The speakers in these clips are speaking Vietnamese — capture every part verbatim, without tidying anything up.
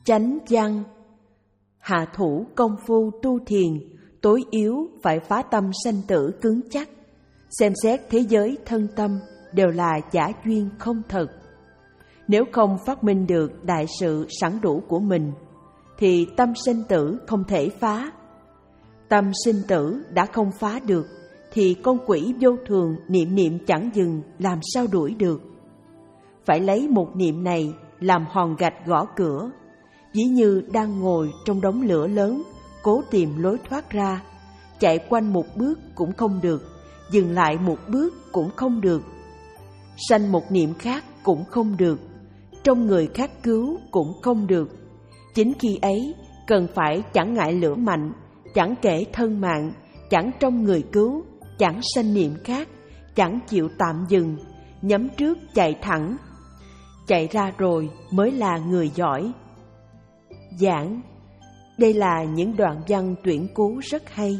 Chánh văn. Hạ thủ công phu tu thiền, tối yếu phải phá tâm sanh tử cứng chắc. Xem xét thế giới thân tâm đều là giả duyên không thật. Nếu không phát minh được đại sự sẵn đủ của mình, thì tâm sinh tử không thể phá. Tâm sinh tử đã không phá được, thì con quỷ vô thường niệm niệm chẳng dừng làm sao đuổi được. Phải lấy một niệm này làm hòn gạch gõ cửa, ví như đang ngồi trong đống lửa lớn, cố tìm lối thoát ra. Chạy quanh một bước cũng không được, dừng lại một bước cũng không được. Sanh một niệm khác cũng không được, trong người khác cứu cũng không được. Chính khi ấy cần phải chẳng ngại lửa mạnh, chẳng kể thân mạng, chẳng trong người cứu, chẳng sanh niệm khác, chẳng chịu tạm dừng, nhắm trước chạy thẳng. Chạy ra rồi mới là người giỏi. Giảng. Đây là những đoạn văn tuyển cú rất hay.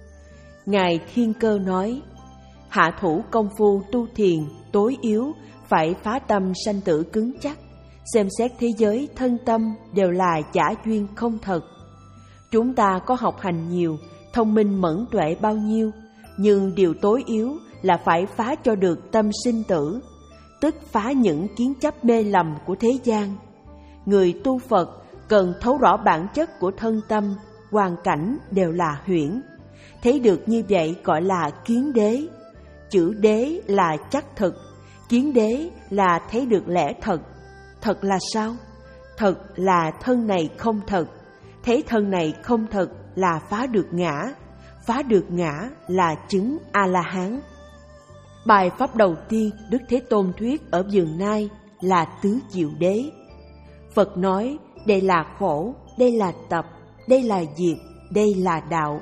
Ngài Thiên Cơ nói, hạ thủ công phu tu thiền tối yếu phải phá tâm sanh tử cứng chắc. Xem xét thế giới thân tâm đều là giả duyên không thật. Chúng ta có học hành nhiều, thông minh mẫn tuệ bao nhiêu, nhưng điều tối yếu là phải phá cho được tâm sinh tử, tức phá những kiến chấp mê lầm của thế gian. Người tu Phật cần thấu rõ bản chất của thân tâm, hoàn cảnh đều là huyễn. Thấy được như vậy gọi là kiến đế. Chữ đế là chắc thực, kiến đế là thấy được lẽ thật. Thật là sao? Thật là thân này không thật. Thấy thân này không thật là phá được ngã. Phá được ngã là chứng A-la-hán. Bài pháp đầu tiên Đức Thế Tôn thuyết ở Vườn Nai là tứ diệu đế. Phật nói đây là khổ, đây là tập, đây là diệt, đây là đạo.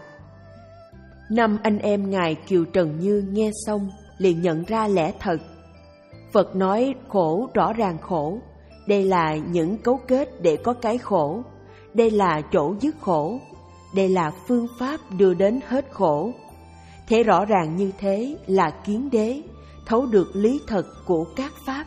Năm anh em Ngài Kiều Trần Như nghe xong liền nhận ra lẽ thật. Phật nói khổ rõ ràng khổ, đây là những cấu kết để có cái khổ, đây là chỗ dứt khổ, đây là phương pháp đưa đến hết khổ. Thế rõ ràng như thế là kiến đế, thấu được lý thật của các pháp.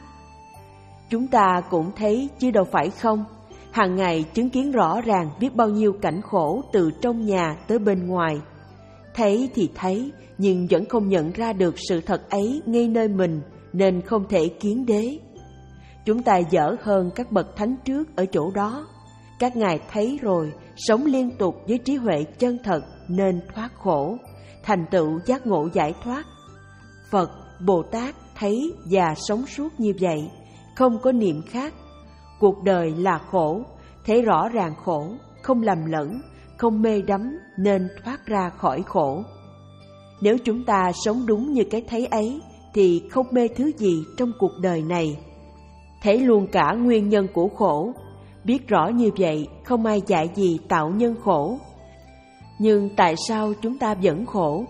Chúng ta cũng thấy chứ đâu phải không, hàng ngày chứng kiến rõ ràng biết bao nhiêu cảnh khổ từ trong nhà tới bên ngoài. Thấy thì thấy, nhưng vẫn không nhận ra được sự thật ấy ngay nơi mình, nên không thể kiến đế. Chúng ta dở hơn các bậc thánh trước ở chỗ đó. Các ngài thấy rồi, sống liên tục với trí huệ chân thật nên thoát khổ, thành tựu giác ngộ giải thoát. Phật, Bồ Tát thấy và sống suốt như vậy, không có niệm khác. Cuộc đời là khổ, thấy rõ ràng khổ, không lầm lẫn, không mê đắm nên thoát ra khỏi khổ. Nếu chúng ta sống đúng như cái thấy ấy, thì không mê thứ gì trong cuộc đời này. Thấy luôn cả nguyên nhân của khổ, biết rõ như vậy không ai dạy gì tạo nhân khổ. Nhưng tại sao chúng ta vẫn khổ?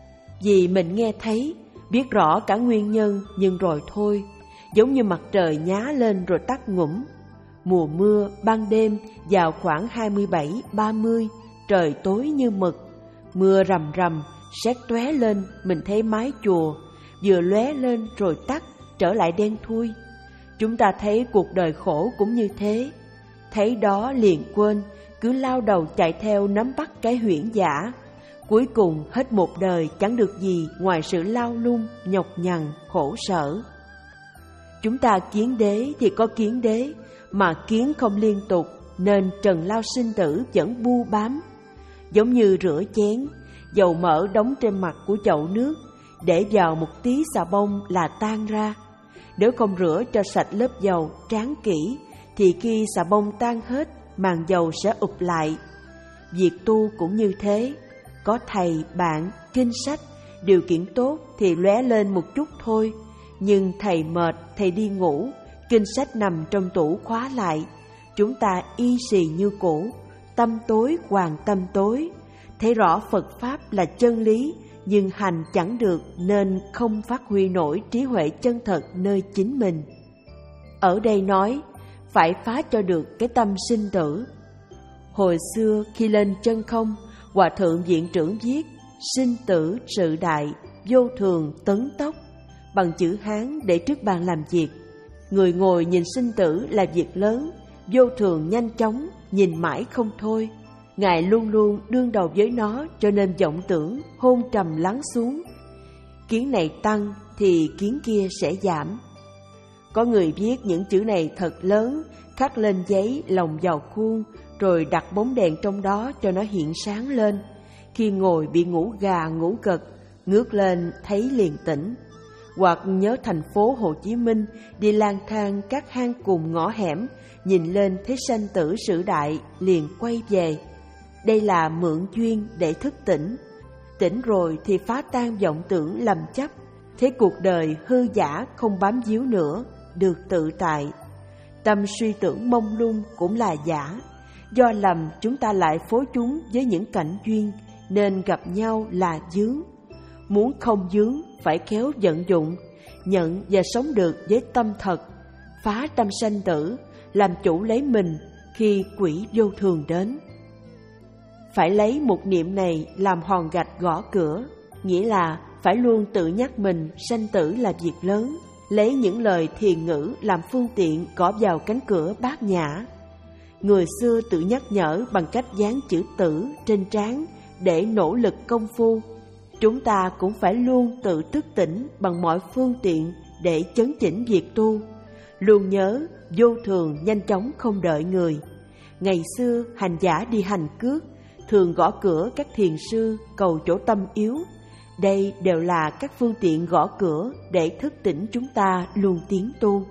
Vì mình nghe thấy, biết rõ cả nguyên nhân nhưng rồi thôi, giống như mặt trời nhá lên rồi tắt ngủm. Mùa mưa, ban đêm vào khoảng hai mươi bảy ba mươi, trời tối như mực, mưa rầm rầm, sét tóe lên, mình thấy mái chùa, vừa lóe lên rồi tắt, trở lại đen thui. Chúng ta thấy cuộc đời khổ cũng như thế, thấy đó liền quên, cứ lao đầu chạy theo nắm bắt cái huyễn giả. Cuối cùng hết một đời chẳng được gì ngoài sự lao lung, nhọc nhằn, khổ sở. Chúng ta kiến đế thì có kiến đế, mà kiến không liên tục nên trần lao sinh tử vẫn bu bám. Giống như rửa chén, dầu mỡ đóng trên mặt của chậu nước, để vào một tí xà bông là tan ra. Nếu không rửa cho sạch lớp dầu tráng kỹ, thì khi xà bông tan hết, màn dầu sẽ ụp lại. Việc tu cũng như thế, có thầy, bạn, kinh sách, điều kiện tốt thì lóe lên một chút thôi. Nhưng thầy mệt, thầy đi ngủ, kinh sách nằm trong tủ khóa lại. Chúng ta y xì như cũ, tâm tối hoàn tâm tối. Thấy rõ Phật Pháp là chân lý, nhưng hành chẳng được nên không phát huy nổi trí huệ chân thật nơi chính mình. Ở đây nói, phải phá cho được cái tâm sinh tử. Hồi xưa khi lên chân không, Hòa Thượng Viện Trưởng viết sinh tử sự đại, vô thường tấn tốc, bằng chữ Hán để trước bàn làm việc. Người ngồi nhìn sinh tử là việc lớn, vô thường nhanh chóng, nhìn mãi không thôi. Ngài luôn luôn đương đầu với nó, cho nên vọng tưởng hôn trầm lắng xuống. Kiến này tăng thì kiến kia sẽ giảm. Có người viết những chữ này thật lớn, khắc lên giấy lồng vào khuôn, rồi đặt bóng đèn trong đó cho nó hiện sáng lên. Khi ngồi bị ngủ gà ngủ gật, ngước lên thấy liền tỉnh. Hoặc nhớ thành phố Hồ Chí Minh, đi lang thang các hang cùng ngõ hẻm, nhìn lên thấy sanh tử sự đại, liền quay về. Đây là mượn duyên để thức tỉnh. Tỉnh rồi thì phá tan vọng tưởng lầm chấp, thế cuộc đời hư giả không bám víu nữa, được tự tại. Tâm suy tưởng mông lung cũng là giả, do lầm chúng ta lại phối chúng với những cảnh duyên, nên gặp nhau là dướng. Muốn không dướng phải khéo vận dụng, nhận và sống được với tâm thật, phá tâm sanh tử, làm chủ lấy mình khi quỷ vô thường đến. Phải lấy một niệm này làm hòn gạch gõ cửa, nghĩa là phải luôn tự nhắc mình sanh tử là việc lớn, lấy những lời thiền ngữ làm phương tiện gõ vào cánh cửa bát nhã. Người xưa tự nhắc nhở bằng cách dán chữ tử trên trán để nỗ lực công phu. Chúng ta cũng phải luôn tự thức tỉnh bằng mọi phương tiện để chấn chỉnh việc tu. Luôn nhớ vô thường nhanh chóng không đợi người. Ngày xưa hành giả đi hành cước, thường gõ cửa các thiền sư cầu chỗ tâm yếu. Đây đều là các phương tiện gõ cửa để thức tỉnh chúng ta luôn tiến tu.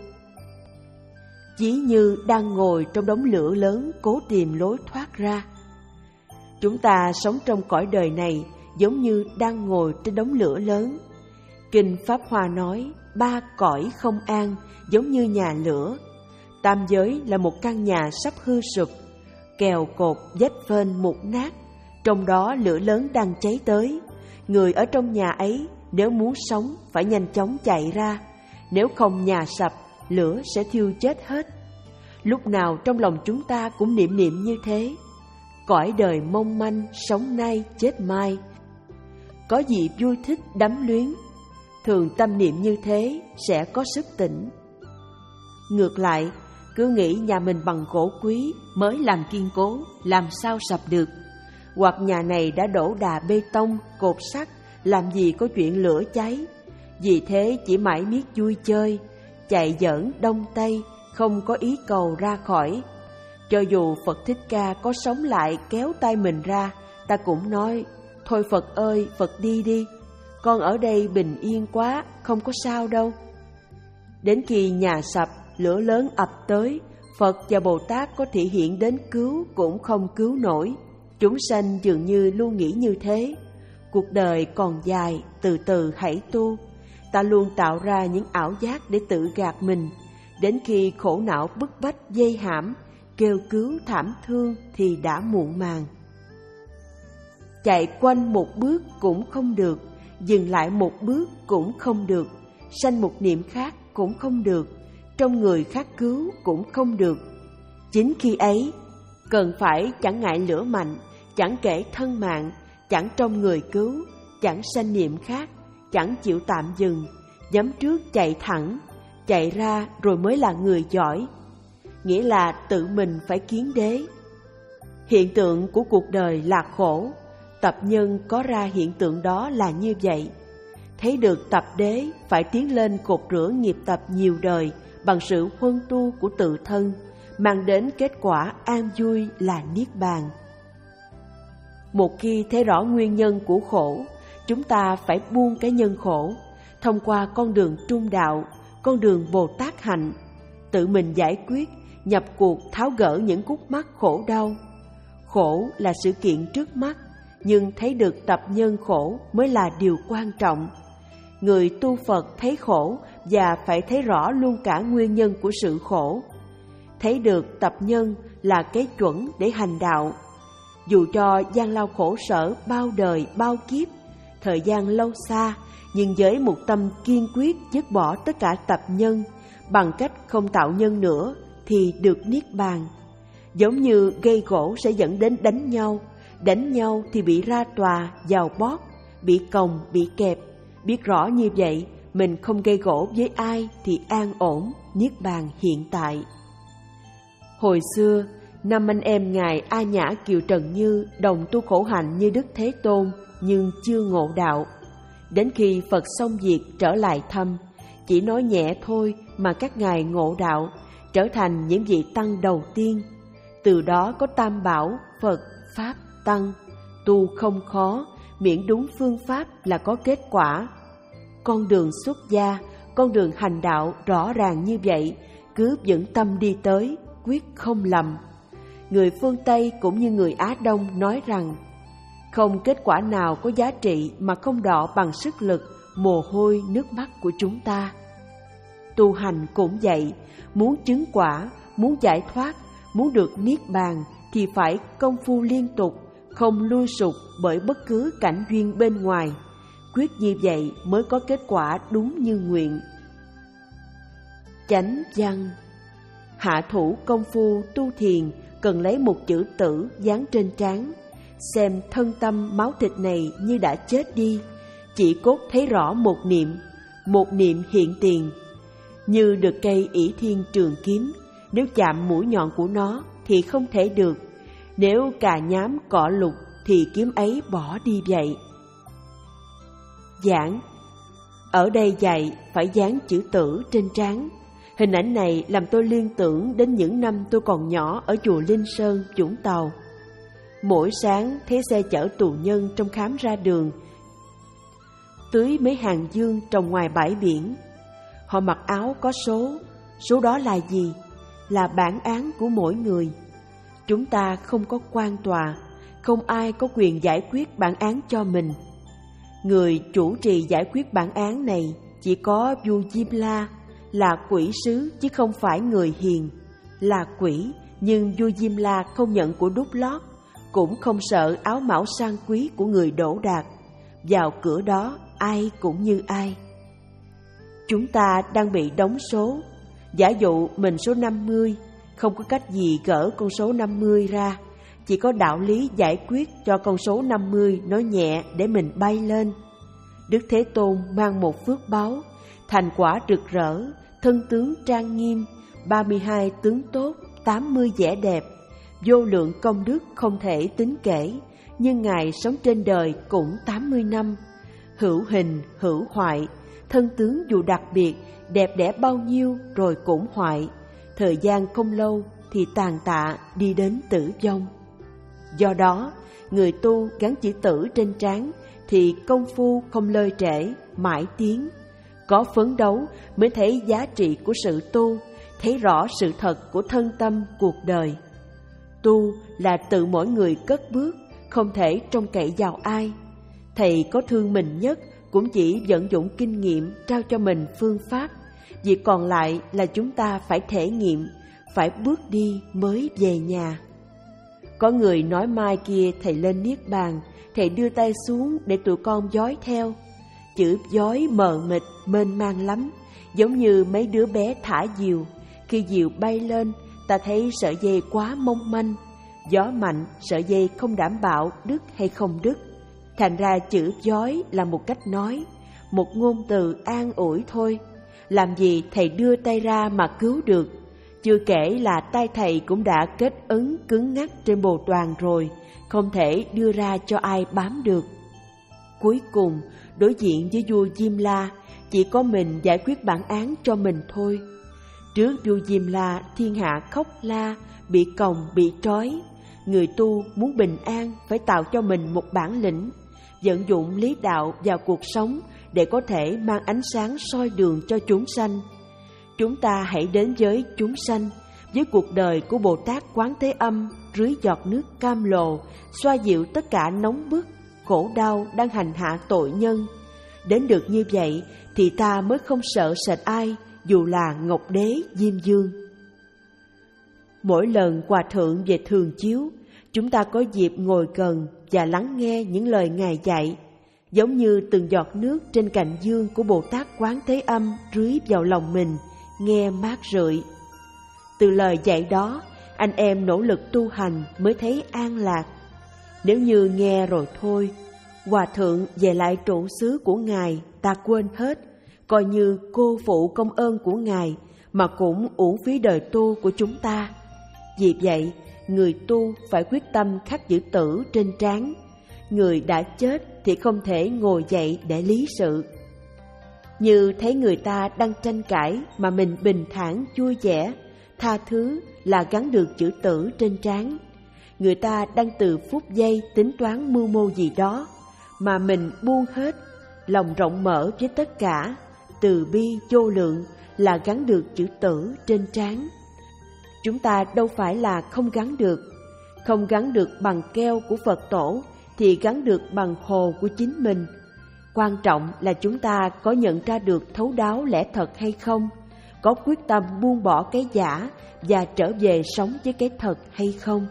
Ví như đang ngồi trong đống lửa lớn cố tìm lối thoát ra. Chúng ta sống trong cõi đời này giống như đang ngồi trên đống lửa lớn. Kinh Pháp Hoa nói ba cõi không an giống như nhà lửa. Tam giới là một căn nhà sắp hư sụp, kèo cột vách phên mục nát, trong đó lửa lớn đang cháy tới. Người ở trong nhà ấy nếu muốn sống phải nhanh chóng chạy ra, nếu không nhà sập, lửa sẽ thiêu chết hết. Lúc nào trong lòng chúng ta cũng niệm niệm như thế. Cõi đời mong manh, sống nay chết mai. Có gì vui thích đắm luyến, thường tâm niệm như thế sẽ có sức tỉnh. Ngược lại, cứ nghĩ nhà mình bằng gỗ quý mới làm kiên cố, làm sao sập được. Hoặc nhà này đã đổ đà bê tông, cột sắt, làm gì có chuyện lửa cháy. Vì thế chỉ mãi miết vui chơi, chạy giỡn đông tây, không có ý cầu ra khỏi. Cho dù Phật Thích Ca có sống lại kéo tay mình ra, ta cũng nói, thôi Phật ơi, Phật đi đi, con ở đây bình yên quá, không có sao đâu. Đến khi nhà sập, lửa lớn ập tới, Phật và Bồ Tát có thể hiện đến cứu cũng không cứu nổi. Chúng sanh dường như luôn nghĩ như thế. Cuộc đời còn dài, từ từ hãy tu. Ta luôn tạo ra những ảo giác để tự gạt mình. Đến khi khổ não bức bách dây hãm, kêu cứu thảm thương thì đã muộn màng. Chạy quanh một bước cũng không được, dừng lại một bước cũng không được, sanh một niệm khác cũng không được, trong người khác cứu cũng không được. Chính khi ấy, cần phải chẳng ngại lửa mạnh, chẳng kể thân mạng, chẳng trong người cứu, chẳng sanh niệm khác, chẳng chịu tạm dừng, nhắm trước chạy thẳng, chạy ra rồi mới là người giỏi. Nghĩa là tự mình phải kiến đế. Hiện tượng của cuộc đời là khổ, tập nhân có ra hiện tượng đó là như vậy. Thấy được tập đế phải tiến lên cột rửa nghiệp tập nhiều đời bằng sự huân tu của tự thân, mang đến kết quả an vui là niết bàn. Một khi thấy rõ nguyên nhân của khổ, chúng ta phải buông cái nhân khổ, thông qua con đường trung đạo, con đường Bồ Tát hạnh, tự mình giải quyết, nhập cuộc tháo gỡ những khúc mắc khổ đau. Khổ là sự kiện trước mắt, nhưng thấy được tập nhân khổ mới là điều quan trọng. Người tu Phật thấy khổ và phải thấy rõ luôn cả nguyên nhân của sự khổ. Thấy được tập nhân là cái chuẩn để hành đạo. Dù cho gian lao khổ sở bao đời bao kiếp, thời gian lâu xa, nhưng với một tâm kiên quyết dứt bỏ tất cả tập nhân, bằng cách không tạo nhân nữa thì được niết bàn. Giống như gây gỗ sẽ dẫn đến đánh nhau, đánh nhau thì bị ra tòa, vào bót, bị còng, bị kẹp. Biết rõ như vậy, mình không gây gỗ với ai thì an ổn, niết bàn hiện tại. Hồi xưa, năm anh em Ngài A Nhã Kiều Trần Như đồng tu khổ hạnh như Đức Thế Tôn nhưng chưa ngộ đạo. Đến khi Phật xong việc trở lại thăm, chỉ nói nhẹ thôi mà các ngài ngộ đạo, trở thành những vị tăng đầu tiên. Từ đó có Tam Bảo, Phật, Pháp, Tăng. Tu không khó, miễn đúng phương pháp là có kết quả. Con đường xuất gia, con đường hành đạo rõ ràng như vậy, cứ vững tâm đi tới, quyết không lầm. Người phương Tây cũng như người Á Đông nói rằng, không kết quả nào có giá trị mà không đọ bằng sức lực, mồ hôi, nước mắt của chúng ta. Tu hành cũng vậy, muốn chứng quả, muốn giải thoát, muốn được niết bàn thì phải công phu liên tục, không lui sụp bởi bất cứ cảnh duyên bên ngoài. Quyết như vậy mới có kết quả đúng như nguyện. Chánh văn: hạ thủ công phu tu thiền cần lấy một chữ tử dán trên trán, xem thân tâm máu thịt này như đã chết đi, chỉ cốt thấy rõ một niệm, một niệm hiện tiền. Như được cây ỷ thiên trường kiếm, nếu chạm mũi nhọn của nó thì không thể được, nếu cà nhám cọ lục thì kiếm ấy bỏ đi vậy. Giảng: ở đây dạy phải dán chữ tử trên trán. Hình ảnh này làm tôi liên tưởng đến những năm tôi còn nhỏ ở chùa Linh Sơn, Vũng Tàu. Mỗi sáng thấy xe chở tù nhân trong khám ra đường, tưới mấy hàng dương trồng ngoài bãi biển. Họ mặc áo có số, số đó là gì? Là bản án của mỗi người. Chúng ta không có quan tòa, không ai có quyền giải quyết bản án cho mình. Người chủ trì giải quyết bản án này chỉ có vua Diêm La, là quỷ sứ chứ không phải người hiền. Là quỷ, nhưng vua Diêm La không nhận của đút lót, cũng không sợ áo mão sang quý của người đỗ đạt. Vào cửa đó ai cũng như ai. Chúng ta đang bị đóng số. Giả dụ mình số năm mươi, không có cách gì gỡ con số năm mươi ra, chỉ có đạo lý giải quyết cho con số năm mươi nó nhẹ để mình bay lên. Đức Thế Tôn mang một phước báu, thành quả rực rỡ, thân tướng trang nghiêm, ba mươi hai tướng tốt, tám mươi vẻ đẹp, vô lượng công đức không thể tính kể, nhưng Ngài sống trên đời cũng tám mươi năm. Hữu hình, hữu hoại, thân tướng dù đặc biệt, đẹp đẽ bao nhiêu rồi cũng hoại. Thời gian không lâu thì tàn tạ đi đến tử vong. Do đó, người tu gắn chữ tử trên trán thì công phu không lơi trễ, mãi tiến. Có phấn đấu mới thấy giá trị của sự tu, thấy rõ sự thật của thân tâm cuộc đời. Tu là tự mỗi người cất bước, không thể trông cậy vào ai. Thầy có thương mình nhất cũng chỉ vận dụng kinh nghiệm trao cho mình phương pháp. Việc còn lại là chúng ta phải thể nghiệm, phải bước đi mới về nhà. Có người nói mai kia thầy lên niết bàn, thầy đưa tay xuống để tụi con dõi theo. Chữ dõi mờ mịt, mênh mang lắm, giống như mấy đứa bé thả diều. Khi diều bay lên, ta thấy sợi dây quá mong manh, gió mạnh, sợi dây không đảm bảo đứt hay không đứt. Thành ra chữ dõi là một cách nói, một ngôn từ an ủi thôi. Làm gì thầy đưa tay ra mà cứu được. Chưa kể là tay thầy cũng đã kết ấn cứng ngắc trên bồ đoàn rồi, không thể đưa ra cho ai bám được. Cuối cùng, đối diện với vua Diêm La, chỉ có mình giải quyết bản án cho mình thôi. Trước vua Diêm La, thiên hạ khóc la, bị còng, bị trói. Người tu muốn bình an phải tạo cho mình một bản lĩnh, vận dụng lý đạo vào cuộc sống để có thể mang ánh sáng soi đường cho chúng sanh. Chúng ta hãy đến với chúng sanh, với cuộc đời của Bồ Tát Quán Thế Âm rưới giọt nước cam lồ, xoa dịu tất cả nóng bức, khổ đau đang hành hạ tội nhân. Đến được như vậy thì ta mới không sợ sệt ai, dù là Ngọc Đế Diêm Dương. Mỗi lần Hòa Thượng về Thường Chiếu, chúng ta có dịp ngồi gần và lắng nghe những lời Ngài dạy, giống như từng giọt nước trên cành dương của Bồ Tát Quán Thế Âm rưới vào lòng mình, nghe mát rượi. Từ lời dạy đó, anh em nỗ lực tu hành mới thấy an lạc. Nếu như nghe rồi thôi, Hòa Thượng về lại trụ xứ của Ngài ta quên hết, coi như cô phụ công ơn của Ngài mà cũng uổng phí đời tu của chúng ta. Vì vậy, người tu phải quyết tâm khắc chữ tử trên trán. Người đã chết thì không thể ngồi dậy để lý sự. Như thấy người ta đang tranh cãi mà mình bình thản vui vẻ, tha thứ là gắn được chữ tử trên trán. Người ta đang từ phút giây tính toán mưu mô gì đó mà mình buông hết, lòng rộng mở với tất cả, từ bi vô lượng là gắn được chữ tử trên trán. Chúng ta đâu phải là không gắn được, không gắn được bằng keo của Phật tổ thì gắn được bằng hồ của chính mình. Quan trọng là chúng ta có nhận ra được thấu đáo lẽ thật hay không, có quyết tâm buông bỏ cái giả và trở về sống với cái thật hay không.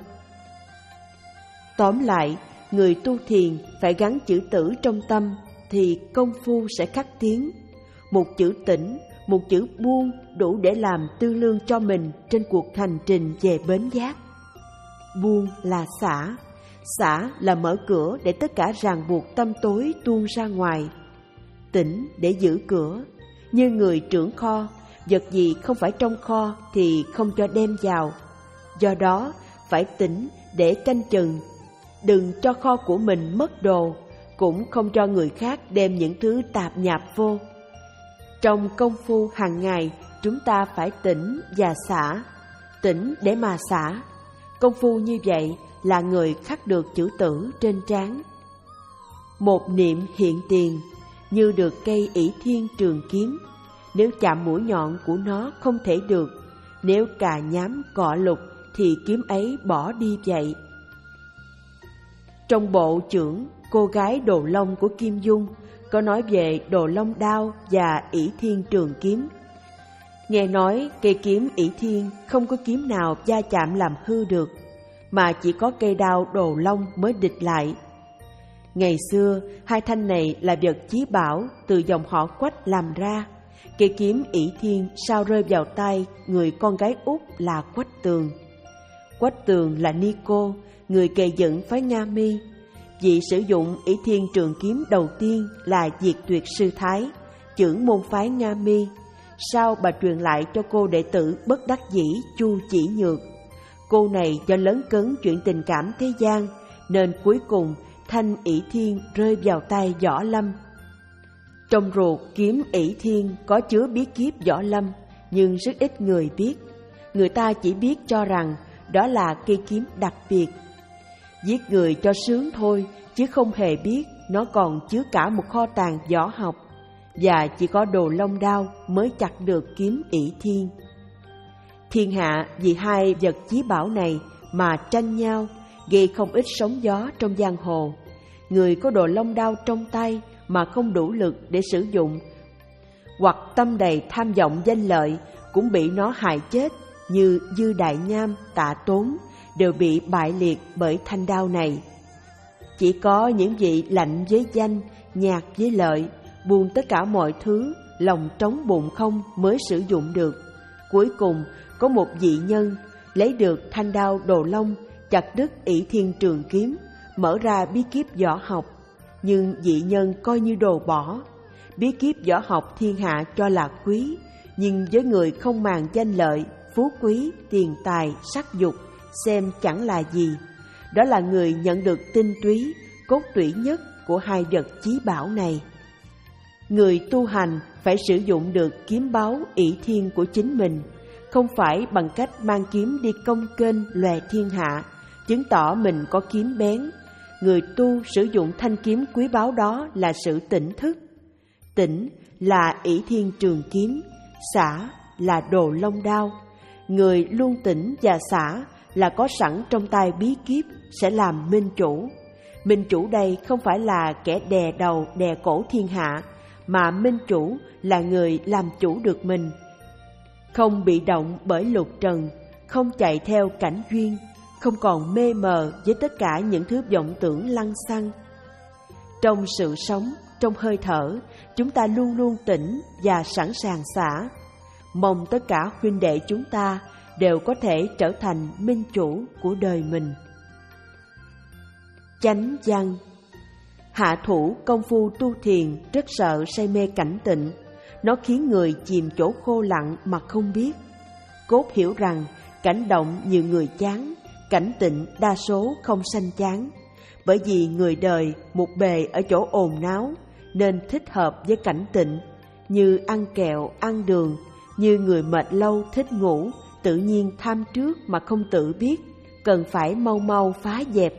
Tóm lại, người tu thiền phải gắn chữ tử trong tâm thì công phu sẽ khắc tiến. Một chữ tĩnh, một chữ buông đủ để làm tư lương cho mình trên cuộc hành trình về bến giác. Buông là xả, xả là mở cửa để tất cả ràng buộc tâm tối tuôn ra ngoài. Tĩnh để giữ cửa, như người trưởng kho, vật gì không phải trong kho thì không cho đem vào. Do đó, phải tĩnh để canh chừng, đừng cho kho của mình mất đồ, cũng không cho người khác đem những thứ tạp nhạp vô. Trong công phu hàng ngày, chúng ta phải tĩnh và xả, tĩnh để mà xả. Công phu như vậy là người khắc được chữ tử trên trán. Một niệm hiện tiền, như được cây ỷ thiên trường kiếm. Nếu chạm mũi nhọn của nó không thể được, nếu cà nhám cọ lục thì kiếm ấy bỏ đi vậy. Trong bộ chưởng Cô gái Đồ Long của Kim Dung có nói về Đồ Long đao và ỷ thiên trường kiếm. Nghe nói cây kiếm ỷ thiên không có kiếm nào va chạm làm hư được, mà chỉ có cây đao Đồ Long mới địch lại. Ngày xưa, hai thanh này là vật chí bảo từ dòng họ Quách làm ra. Cây kiếm ỷ thiên sao rơi vào tay người con gái út là Quách Tường. Quách Tường là ni cô, người kề dựng phái Nga Mi. Vị sử dụng ỷ thiên trường kiếm đầu tiên là Diệt Tuyệt Sư Thái, trưởng môn phái Nga Mi. Sau bà truyền lại cho cô đệ tử bất đắc dĩ Chu Chỉ Nhược. Cô này do lớn cấn chuyện tình cảm thế gian, nên cuối cùng thanh ỷ thiên rơi vào tay Võ Lâm. Trong ruột kiếm ỷ thiên có chứa bí kíp Võ Lâm, nhưng rất ít người biết. Người ta chỉ biết cho rằng đó là cây kiếm đặc biệt. Giết người cho sướng thôi, chứ không hề biết nó còn chứa cả một kho tàng võ học, và chỉ có Đồ Long đao mới chặt được kiếm ỷ thiên. Thiên hạ vì hai vật chí bảo này mà tranh nhau, gây không ít sóng gió trong giang hồ. Người có Đồ Long đao trong tay mà không đủ lực để sử dụng, hoặc tâm đầy tham vọng danh lợi, cũng bị nó hại chết, như Dư Đại Nham, Tạ Tốn đều bị bại liệt bởi thanh đao này. Chỉ có những vị lạnh với danh, nhạt với lợi, buông tất cả mọi thứ, lòng trống bụng không mới sử dụng được. Cuối cùng có một vị nhân lấy được thanh đao Đồ Long, chặt đứt ỷ thiên trường kiếm, mở ra bí kíp võ học. Nhưng vị nhân coi như đồ bỏ. Bí kíp võ học thiên hạ cho là quý, nhưng với người không màng danh lợi, phú quý, tiền tài, sắc dục, xem chẳng là gì. Đó là người nhận được tinh túy, cốt tủy nhất của hai vật chí bảo này. Người tu hành phải sử dụng được kiếm báu ỷ thiên của chính mình, không phải bằng cách mang kiếm đi công kênh lòe thiên hạ, chứng tỏ mình có kiếm bén. Người tu sử dụng thanh kiếm quý báu đó là sự tỉnh thức. Tỉnh là ỷ thiên trường kiếm, xả là Đồ Long đao. Người luôn tỉnh và xả là có sẵn trong tay bí kíp sẽ làm minh chủ. Minh chủ đây không phải là kẻ đè đầu đè cổ thiên hạ, mà minh chủ là người làm chủ được mình, không bị động bởi lục trần, không chạy theo cảnh duyên, không còn mê mờ với tất cả những thứ vọng tưởng lăng xăng. Trong sự sống, trong hơi thở, chúng ta luôn luôn tỉnh và sẵn sàng xả. Mong tất cả huynh đệ chúng ta đều có thể trở thành minh chủ của đời mình. Chánh văn. Hạ thủ công phu tu thiền rất sợ say mê cảnh tịnh. Nó khiến người chìm chỗ khô lặng mà không biết. Cốt hiểu rằng Cảnh động nhiều người chán, cảnh tịnh đa số không sanh chán. Bởi vì người đời một bề ở chỗ ồn náo, nên thích hợp với cảnh tịnh, như ăn kẹo, ăn đường, như người mệt lâu thích ngủ, tự nhiên tham trước mà không tự biết, cần phải mau mau phá dẹp.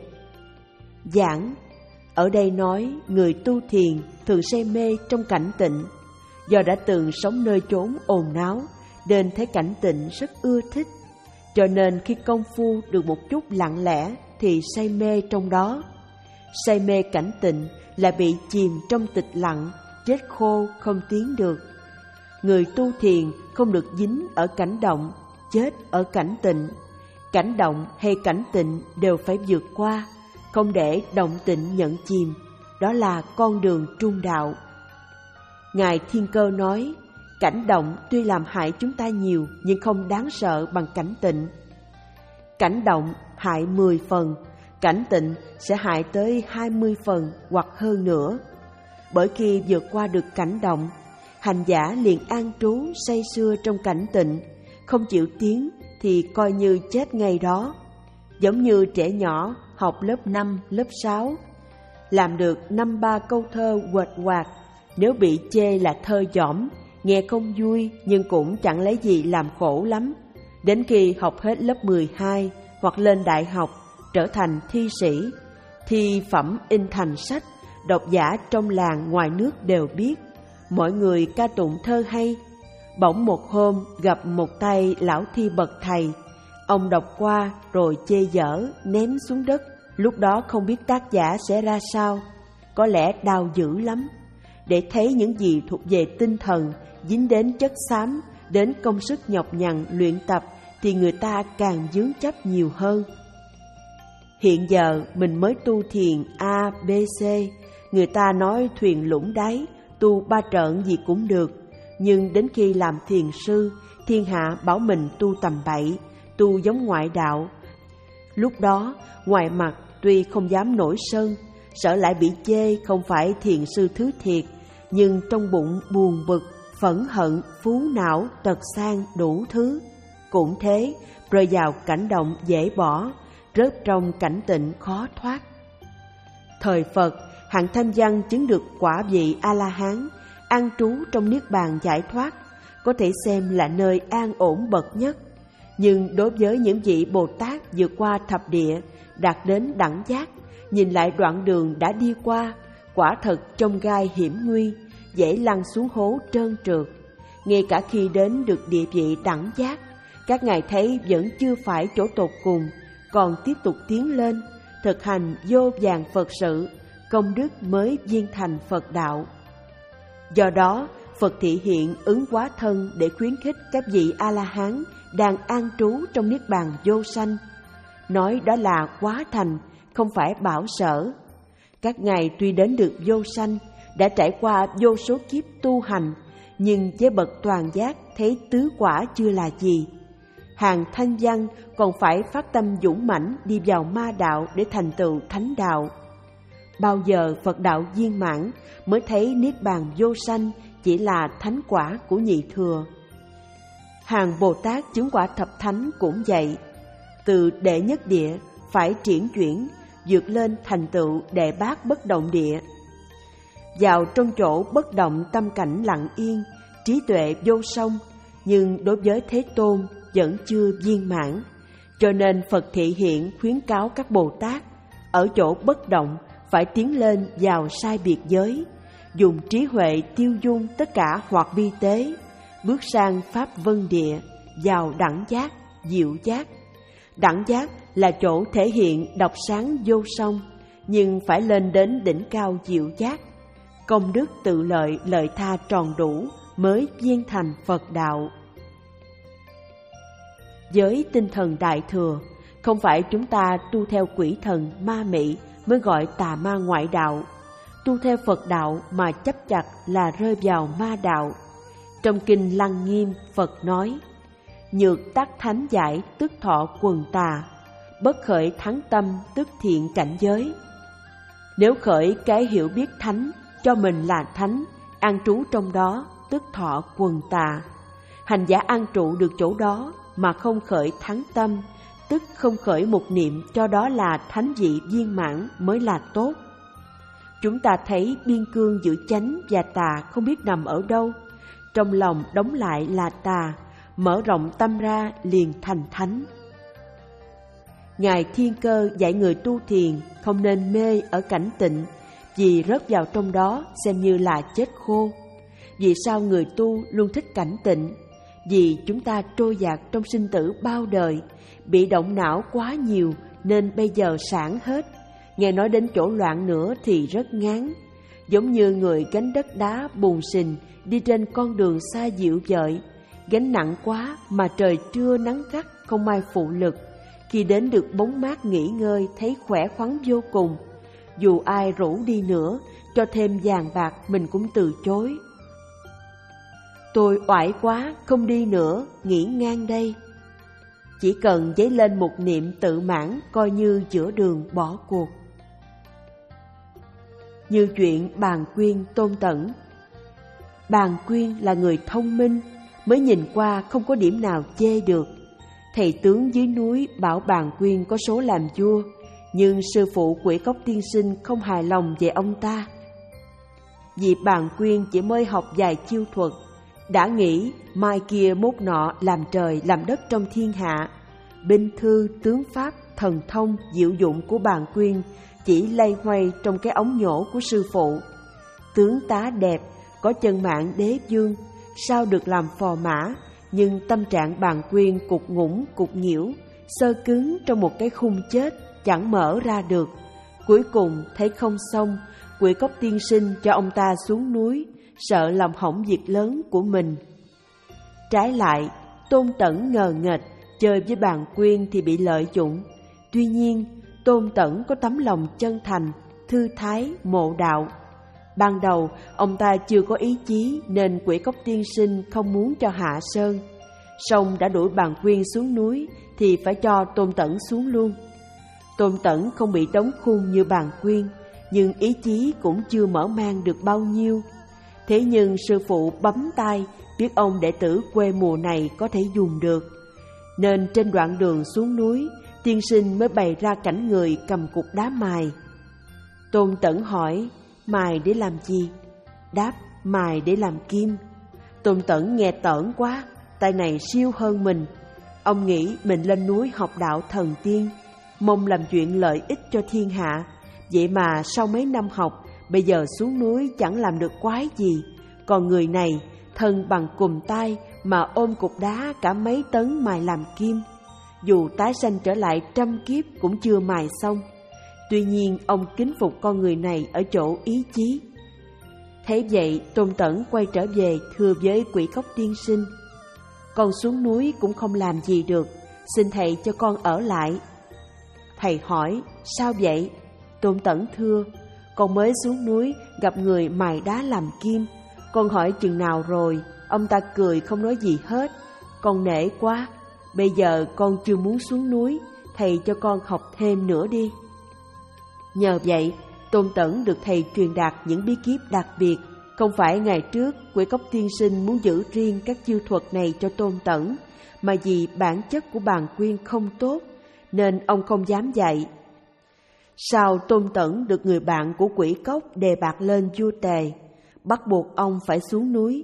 Giảng, ở đây nói người tu thiền thường say mê trong cảnh tịnh, do đã từng sống nơi chốn ồn náo, nên thấy cảnh tịnh rất ưa thích, cho nên khi công phu được một chút lặng lẽ thì say mê trong đó. Say mê cảnh tịnh là bị chìm trong tịch lặng, chết khô không tiến được. Người tu thiền không được dính ở cảnh động, chết ở cảnh tịnh. Cảnh động hay cảnh tịnh đều phải vượt qua, không để động tịnh nhận chìm. Đó là con đường trung đạo. Ngài Thiên Cơ nói, cảnh động tuy làm hại chúng ta nhiều nhưng không đáng sợ bằng cảnh tịnh. Cảnh động hại mười phần, cảnh tịnh sẽ hại tới hai mươi phần hoặc hơn nữa. Bởi khi vượt qua được cảnh động, hành giả liền an trú say sưa trong cảnh tịnh, không chịu tiến thì coi như chết ngay đó. Giống như trẻ nhỏ học lớp năm, lớp sáu, làm được năm ba câu thơ huệt hoạt, nếu bị chê là thơ dỏm, nghe không vui nhưng cũng chẳng lấy gì làm khổ lắm. Đến khi học hết lớp mười hai hoặc lên đại học, trở thành thi sĩ, thi phẩm in thành sách, độc giả trong làng ngoài nước đều biết, mọi người ca tụng thơ hay. Bỗng một hôm gặp một tay lão thi bậc thầy, ông đọc qua rồi chê dở ném xuống đất. Lúc đó không biết tác giả sẽ ra sao, có lẽ đau dữ lắm. Để thấy những gì thuộc về tinh thần, dính đến chất xám, đến công sức nhọc nhằn luyện tập, thì người ta càng vướng chấp nhiều hơn. Hiện giờ mình mới tu thiền A, B, C, người ta nói thuyền lũng đáy, tu ba trợn gì cũng được. Nhưng đến khi làm thiền sư, thiên hạ bảo mình tu tầm bậy, tu giống ngoại đạo. Lúc đó, ngoài mặt tuy không dám nổi sân, sợ lại bị chê không phải thiền sư thứ thiệt, nhưng trong bụng buồn bực, phẫn hận, phú não, tật sang đủ thứ. Cũng thế, rơi vào cảnh động dễ bỏ, rớt trong cảnh tịnh khó thoát. Thời Phật, hạng Thanh Văn chứng được quả vị A-la-hán, an trú trong niết bàn giải thoát, có thể xem là nơi an ổn bậc nhất. Nhưng đối với những vị Bồ Tát vượt qua thập địa, đạt đến đẳng giác, nhìn lại đoạn đường đã đi qua, quả thật trong gai hiểm nguy, dễ lăn xuống hố trơn trượt. Ngay cả khi đến được địa vị đẳng giác, các ngài thấy vẫn chưa phải chỗ tột cùng, còn tiếp tục tiến lên, thực hành vô vàn Phật sự, công đức mới viên thành Phật đạo. Do đó, Phật thị hiện ứng hóa thân để khuyến khích các vị A-la-hán đang an trú trong niết bàn vô sanh. Nói đó là hóa thành, không phải bảo sở. Các ngài tuy đến được vô sanh, đã trải qua vô số kiếp tu hành, nhưng với bậc toàn giác thấy tứ quả chưa là gì. Hàng Thanh Văn còn phải phát tâm dũng mãnh đi vào ma đạo để thành tựu thánh đạo. Bao giờ Phật đạo viên mãn mới thấy niết bàn vô sanh chỉ là thánh quả của nhị thừa. Hàng Bồ Tát chứng quả thập thánh cũng vậy, từ đệ nhất địa phải triển chuyển, vượt lên thành tựu đệ bát bất động địa. Vào trong chỗ bất động tâm cảnh lặng yên, trí tuệ vô song, nhưng đối với Thế Tôn vẫn chưa viên mãn. Cho nên Phật thị hiện khuyến cáo các Bồ Tát ở chỗ bất động phải tiến lên vào sai biệt giới, dùng trí huệ tiêu dung tất cả hoặc vi tế, bước sang pháp vân địa, vào đẳng giác, diệu giác. Đẳng giác là chỗ thể hiện độc sáng vô song, nhưng phải lên đến đỉnh cao diệu giác, công đức tự lợi lợi tha tròn đủ mới viên thành Phật đạo. Với tinh thần đại thừa, không phải chúng ta tu theo quỷ thần ma mị mới gọi tà ma ngoại đạo. Tu theo Phật đạo mà chấp chặt là rơi vào ma đạo. Trong kinh Lăng Nghiêm, Phật nói: nhược tác thánh giải tức thọ quần tà, bất khởi thắng tâm tức thiện cảnh giới. Nếu khởi cái hiểu biết thánh, cho mình là thánh, an trú trong đó tức thọ quần tà. Hành giả an trụ được chỗ đó mà không khởi thắng tâm, tức không khởi một niệm cho đó là thánh vị viên mãn mới là tốt. Chúng ta thấy biên cương giữa chánh và tà không biết nằm ở đâu. Trong lòng đóng lại là tà, mở rộng tâm ra liền thành thánh. Ngài Thiên Cơ dạy người tu thiền không nên mê ở cảnh tịnh, vì rớt vào trong đó xem như là chết khô. Vì sao người tu luôn thích cảnh tịnh? Vì chúng ta trôi dạt trong sinh tử bao đời, bị động não quá nhiều nên bây giờ sản hết. Nghe nói đến chỗ loạn nữa thì rất ngán. Giống như người gánh đất đá bùn sình đi trên con đường xa dịu dợi, gánh nặng quá mà trời trưa nắng gắt không ai phụ lực. Khi đến được bóng mát nghỉ ngơi thấy khỏe khoắn vô cùng. Dù ai rủ đi nữa, cho thêm vàng bạc mình cũng từ chối. Tôi oải quá, không đi nữa, nghỉ ngang đây. Chỉ cần dấy lên một niệm tự mãn, coi như giữa đường bỏ cuộc. Như chuyện Bàn Quyên Tôn Tẩn. Bàn Quyên là người thông minh, mới nhìn qua không có điểm nào chê được. Thầy tướng dưới núi bảo Bàn Quyên có số làm vua, nhưng sư phụ Quỷ Cốc tiên sinh không hài lòng về ông ta. Vì Bàn Quyên chỉ mới học vài chiêu thuật, đã nghĩ mai kia mốt nọ làm trời làm đất trong thiên hạ. Binh thư, tướng pháp, thần thông, diệu dụng của Bàn Quyên chỉ lay hoay trong cái ống nhổ của sư phụ. Tướng tá đẹp, có chân mạng đế vương, sao được làm phò mã, nhưng tâm trạng Bàn Quyên cục ngủng cục nhiễu, sơ cứng trong một cái khung chết, chẳng mở ra được. Cuối cùng thấy không xong, Quỷ Cốc tiên sinh cho ông ta xuống núi, sợ làm hỏng việc lớn của mình. Trái lại, Tôn Tẩn ngờ nghệch, chơi với Bàn Quyên thì bị lợi dụng. Tuy nhiên, Tôn Tẩn có tấm lòng chân thành, thư thái, mộ đạo. Ban đầu, ông ta chưa có ý chí nên Quỷ Cốc tiên sinh không muốn cho hạ sơn. Song đã đuổi Bàn Quyên xuống núi thì phải cho Tôn Tẩn xuống luôn. Tôn Tẩn không bị đóng khung như Bàn Quyên, nhưng ý chí cũng chưa mở mang được bao nhiêu. Thế nhưng sư phụ bấm tay, biết ông đệ tử quê mùa này có thể dùng được. Nên trên đoạn đường xuống núi, tiên sinh mới bày ra cảnh người cầm cục đá mài. Tôn Tẩn hỏi, mài để làm gì? Đáp, mài để làm kim. Tôn Tẩn nghe tởn quá, tay này siêu hơn mình. Ông nghĩ mình lên núi học đạo thần tiên, mong làm chuyện lợi ích cho thiên hạ. Vậy mà sau mấy năm học, bây giờ xuống núi chẳng làm được quái gì. Còn người này, thân bằng cùm tay mà ôm cục đá cả mấy tấn mài làm kim. Dù tái sanh trở lại trăm kiếp cũng chưa mài xong. Tuy nhiên ông kính phục con người này ở chỗ ý chí. Thế vậy Tôn Tẩn quay trở về thưa với Quỷ Cốc tiên sinh, con xuống núi cũng không làm gì được, xin thầy cho con ở lại. Thầy hỏi, sao vậy? Tôn Tẩn thưa, con mới xuống núi gặp người mài đá làm kim. Con hỏi chừng nào rồi, ông ta cười không nói gì hết. Con nể quá, bây giờ con chưa muốn xuống núi, thầy cho con học thêm nữa đi. Nhờ vậy, Tôn Tẩn được thầy truyền đạt những bí kíp đặc biệt. Không phải ngày trước Quỷ Cốc tiên sinh muốn giữ riêng các chiêu thuật này cho Tôn Tẩn, mà vì bản chất của Bàn Quyên không tốt, nên ông không dám dạy. Sau Tôn Tẩn được người bạn của Quỷ Cốc đề bạt lên vua Tề, bắt buộc ông phải xuống núi.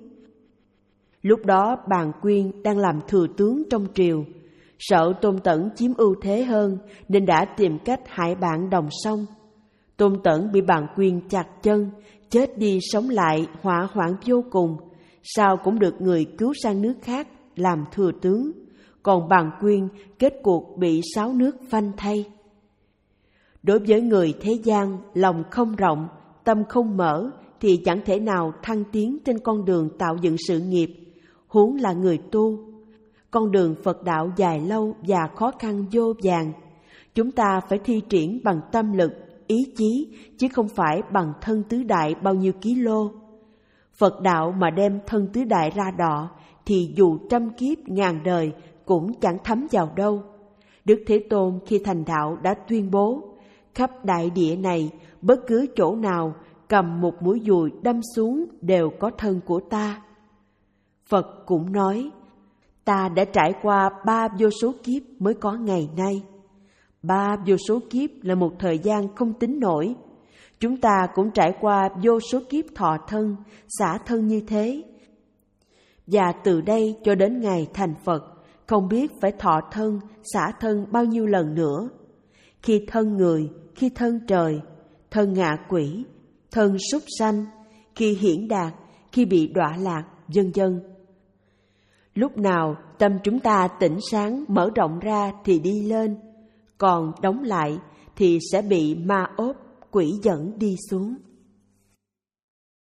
Lúc đó Bàn Quyên đang làm thừa tướng trong triều, sợ Tôn Tẩn chiếm ưu thế hơn nên đã tìm cách hại bạn đồng song. Tôn Tẩn bị Bàn Quyên chặt chân, chết đi sống lại hỏa hoạn vô cùng, sao cũng được người cứu sang nước khác làm thừa tướng. Còn Bàn Quyên kết cuộc bị sáu nước phanh thay. Đối với người thế gian, lòng không rộng, tâm không mở thì chẳng thể nào thăng tiến trên con đường tạo dựng sự nghiệp, huống là người tu. Con đường Phật đạo dài lâu và khó khăn vô vàn. Chúng ta phải thi triển bằng tâm lực, ý chí, chứ không phải bằng thân tứ đại bao nhiêu ký lô. Phật đạo mà đem thân tứ đại ra đọ, thì dù trăm kiếp ngàn đời cũng chẳng thấm vào đâu. Đức Thế Tôn khi thành đạo đã tuyên bố, khắp đại địa này, bất cứ chỗ nào cầm một mũi dùi đâm xuống đều có thân của ta. Phật cũng nói, Ta đã trải qua ba vô số kiếp mới có ngày nay. Ba vô số kiếp là một thời gian không tính nổi. Chúng ta cũng trải qua vô số kiếp thọ thân, xả thân như thế. Và từ đây cho đến ngày thành Phật, không biết phải thọ thân, xả thân bao nhiêu lần nữa. Khi thân người, khi thân trời, thân ngạ quỷ, thân súc sanh, khi hiển đạt, khi bị đọa lạc, vân vân. Lúc nào tâm chúng ta tỉnh sáng mở rộng ra thì đi lên, còn đóng lại thì sẽ bị ma ốp, quỷ dẫn đi xuống.